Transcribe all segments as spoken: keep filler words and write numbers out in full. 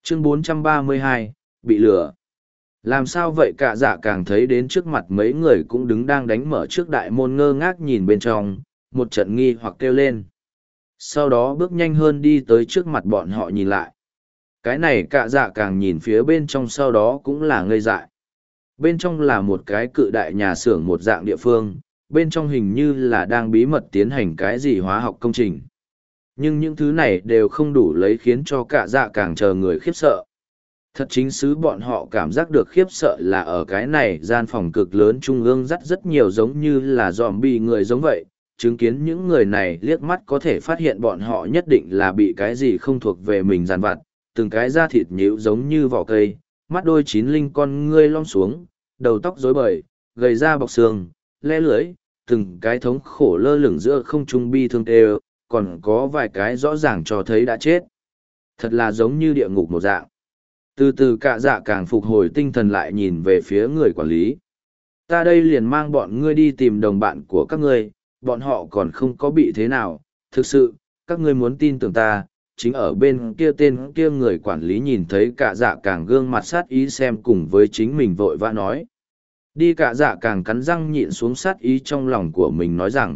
Chương bốn trăm ba mươi hai, bị lừa. Làm sao vậy? Cả dạ càng thấy đến trước mặt mấy người cũng đứng đang đánh mở trước đại môn ngơ ngác nhìn bên trong, một trận nghi hoặc kêu lên. Sau đó bước nhanh hơn đi tới trước mặt bọn họ nhìn lại. Cái này cả dạ càng nhìn phía bên trong sau đó cũng là ngây dại. Bên trong là một cái cự đại nhà xưởng một dạng địa phương, bên trong hình như là đang bí mật tiến hành cái gì hóa học công trình. Nhưng những thứ này đều không đủ lấy khiến cho cả dạ càng chờ người khiếp sợ. Thật chính xứ bọn họ cảm giác được khiếp sợ là ở cái này gian phòng cực lớn trung ương dắt rất nhiều giống như là zombie người giống vậy. Chứng kiến những người này liếc mắt có thể phát hiện bọn họ nhất định là bị cái gì không thuộc về mình dàn vặt, từng cái da thịt nhíu giống như vỏ cây, mắt đôi chín linh con ngươi lom xuống, đầu tóc rối bời, gầy da bọc xương, le lưới, từng cái thống khổ lơ lửng giữa không trung bi thương tê, còn có vài cái rõ ràng cho thấy đã chết. Thật là giống như địa ngục một dạng. Từ từ cả dạ càng phục hồi tinh thần lại nhìn về phía người quản lý. Ta đây liền mang bọn ngươi đi tìm đồng bạn của các ngươi, bọn họ còn không có bị thế nào. Thực sự, các ngươi muốn tin tưởng ta, chính ở bên kia tên kia người quản lý nhìn thấy cả dạ càng gương mặt sát ý xem cùng với chính mình vội vã nói. Đi cả dạ càng cắn răng nhịn xuống sát ý trong lòng của mình nói rằng.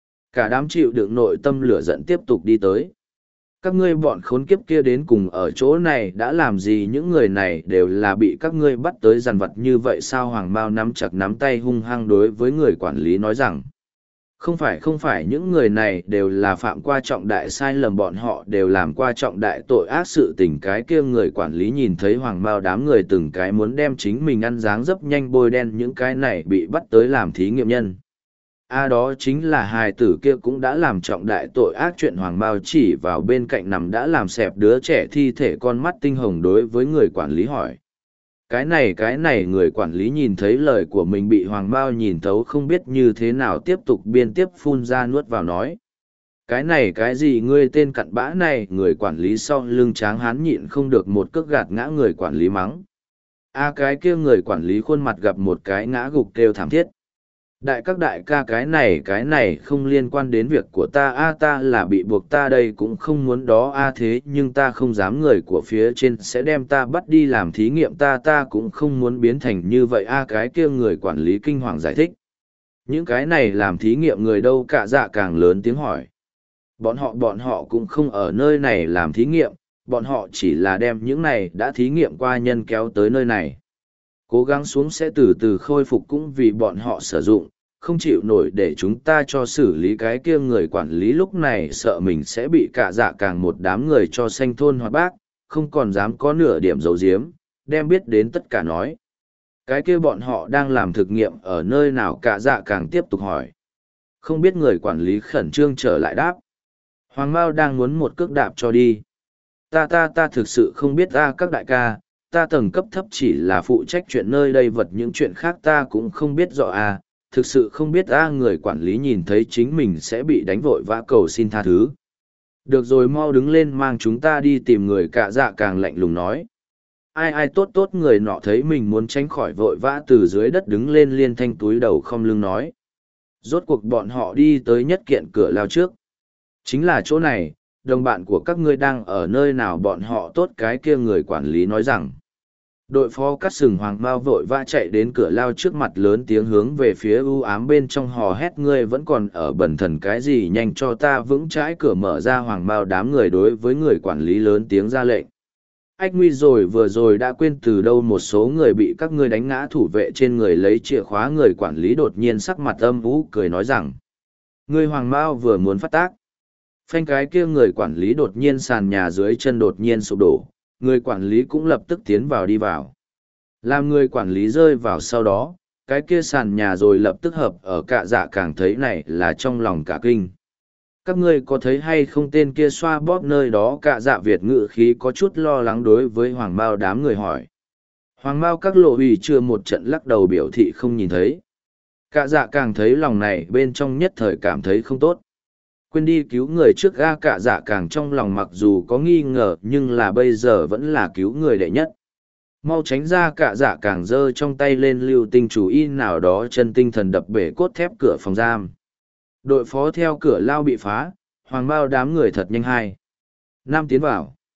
Cả đám chịu đựng nội tâm lửa giận tiếp tục đi tới. Các ngươi bọn khốn kiếp kia đến cùng ở chỗ này đã làm gì? Những người này đều là bị các ngươi bắt tới dằn vặt như vậy sao? Hoàng Mao nắm chặt nắm tay hung hăng đối với người quản lý nói rằng. Không phải không phải, những người này đều là phạm qua trọng đại sai lầm, bọn họ đều làm qua trọng đại tội ác sự tình. Cái kia người quản lý nhìn thấy Hoàng Mao đám người từng cái muốn đem chính mình ăn dáng dấp nhanh bôi đen những cái này bị bắt tới làm thí nghiệm nhân. A à, đó chính là hài tử kia cũng đã làm trọng đại tội ác. Chuyện Hoàng Mao chỉ vào bên cạnh nằm đã làm xẹp đứa trẻ thi thể, con mắt tinh hồng đối với người quản lý hỏi. Cái này cái này người quản lý nhìn thấy lời của mình bị Hoàng Mao nhìn thấu, không biết như thế nào tiếp tục biên tiếp phun ra nuốt vào nói. Cái này cái gì? Ngươi tên cặn bã này! Người quản lý sau lưng tráng hán nhịn không được một cước gạt ngã người quản lý mắng. A à, cái kia người quản lý khuôn mặt gặp một cái ngã gục kêu thảm thiết. Đại các đại ca, cái này cái này không liên quan đến việc của ta. A ta là bị buộc, ta đây cũng không muốn đó. A thế nhưng ta không dám, người của phía trên sẽ đem ta bắt đi làm thí nghiệm, ta ta cũng không muốn biến thành như vậy. A cái kia người quản lý kinh hoàng giải thích. Những cái này làm thí nghiệm người đâu? Cả dạ càng lớn tiếng hỏi. Bọn họ bọn họ cũng không ở nơi này làm thí nghiệm, bọn họ chỉ là đem những này đã thí nghiệm qua nhân kéo tới nơi này. Cố gắng xuống sẽ từ từ khôi phục cũng vì bọn họ sử dụng, không chịu nổi để chúng ta cho xử lý. Cái kia người quản lý lúc này sợ mình sẽ bị cả dạ càng một đám người cho sanh thôn hoạt bác, không còn dám có nửa điểm giấu giếm, đem biết đến tất cả nói. Cái kia bọn họ đang làm thực nghiệm ở nơi nào? Cả dạ càng tiếp tục hỏi. Không biết, người quản lý khẩn trương trở lại đáp. Hoàng Mao đang muốn một cước đạp cho đi. Ta ta ta thực sự không biết. Ta các đại ca, ta tầng cấp thấp chỉ là phụ trách chuyện nơi đây, vật những chuyện khác ta cũng không biết rõ. À, thực sự không biết. A người quản lý nhìn thấy chính mình sẽ bị đánh, vội vã cầu xin tha thứ. Được rồi, mau đứng lên mang chúng ta đi tìm người. Cả dạ càng lạnh lùng nói. Ai ai tốt tốt, người nọ thấy mình muốn tránh khỏi vội vã từ dưới đất đứng lên, liên thanh túi đầu không lưng nói. Rốt cuộc bọn họ đi tới nhất kiện cửa lao trước. Chính là chỗ này, đồng bạn của các ngươi đang ở nơi nào? Bọn họ tốt. Cái kia người quản lý nói rằng. Đội phó cắt sừng Hoàng Mao vội vã chạy đến cửa lao trước mặt, lớn tiếng hướng về phía u ám bên trong hò hét. Ngươi vẫn còn ở bần thần cái gì? Nhanh cho ta vững chãi cửa mở ra! Hoàng Mao đám người đối với người quản lý lớn tiếng ra lệnh. Ách nguy rồi, vừa rồi đã quên từ đâu một số người bị các ngươi đánh ngã, thủ vệ trên người lấy chìa khóa. Người quản lý đột nhiên sắc mặt âm u cười nói rằng. Ngươi Hoàng Mao vừa muốn phát tác. Phanh, cái kia người quản lý đột nhiên sàn nhà dưới chân đột nhiên sụp đổ. Người quản lý cũng lập tức tiến vào đi vào. Làm người quản lý rơi vào sau đó, cái kia sàn nhà rồi lập tức hợp ở. Cả dạ càng thấy này là trong lòng cả kinh. Các ngươi có thấy hay không, tên kia xoa bóp nơi đó? Cả dạ Việt ngữ khí có chút lo lắng đối với Hoàng Mao đám người hỏi. Hoàng Mao các lộ ủy chưa một trận lắc đầu biểu thị không nhìn thấy. Cả dạ càng thấy lòng này bên trong nhất thời cảm thấy không tốt. Quên đi cứu người trước ga. Cả dạ càng trong lòng mặc dù có nghi ngờ nhưng là bây giờ vẫn là cứu người đệ nhất. Mau tránh ra! Cả dạ càng giơ trong tay lên lưu tinh chủ y nào đó, chân tinh thần đập bể cốt thép cửa phòng giam. Đội phó theo cửa lao bị phá, Hoàng Mao đám người thật nhanh hai. Nam tiến vào.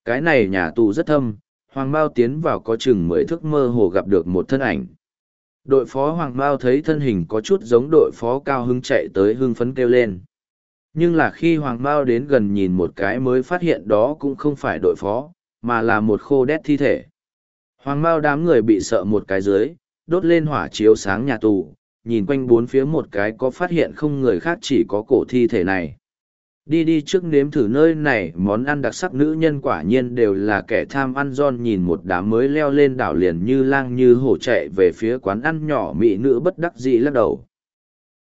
Cái này nhà tù rất thâm, Hoàng Mao tiến vào có chừng mười thước mơ hồ gặp được một thân ảnh. Đội phó Hoàng Mao thấy thân hình có chút giống đội phó Cao Hưng chạy tới hưng phấn kêu lên. Nhưng là khi Hoàng Mao đến gần nhìn một cái mới phát hiện đó cũng không phải đội phó, mà là một khô đét thi thể. Hoàng Mao đám người bị sợ một cái dưới, đốt lên hỏa chiếu sáng nhà tù, nhìn quanh bốn phía một cái có phát hiện không người khác chỉ có cổ thi thể này. Đi đi trước nếm thử nơi này món ăn đặc sắc nữ nhân quả nhiên đều là kẻ tham ăn giòn nhìn một đám mới leo lên đảo liền như lang như hổ chạy về phía quán ăn nhỏ mỹ nữ bất đắc dĩ lắc đầu.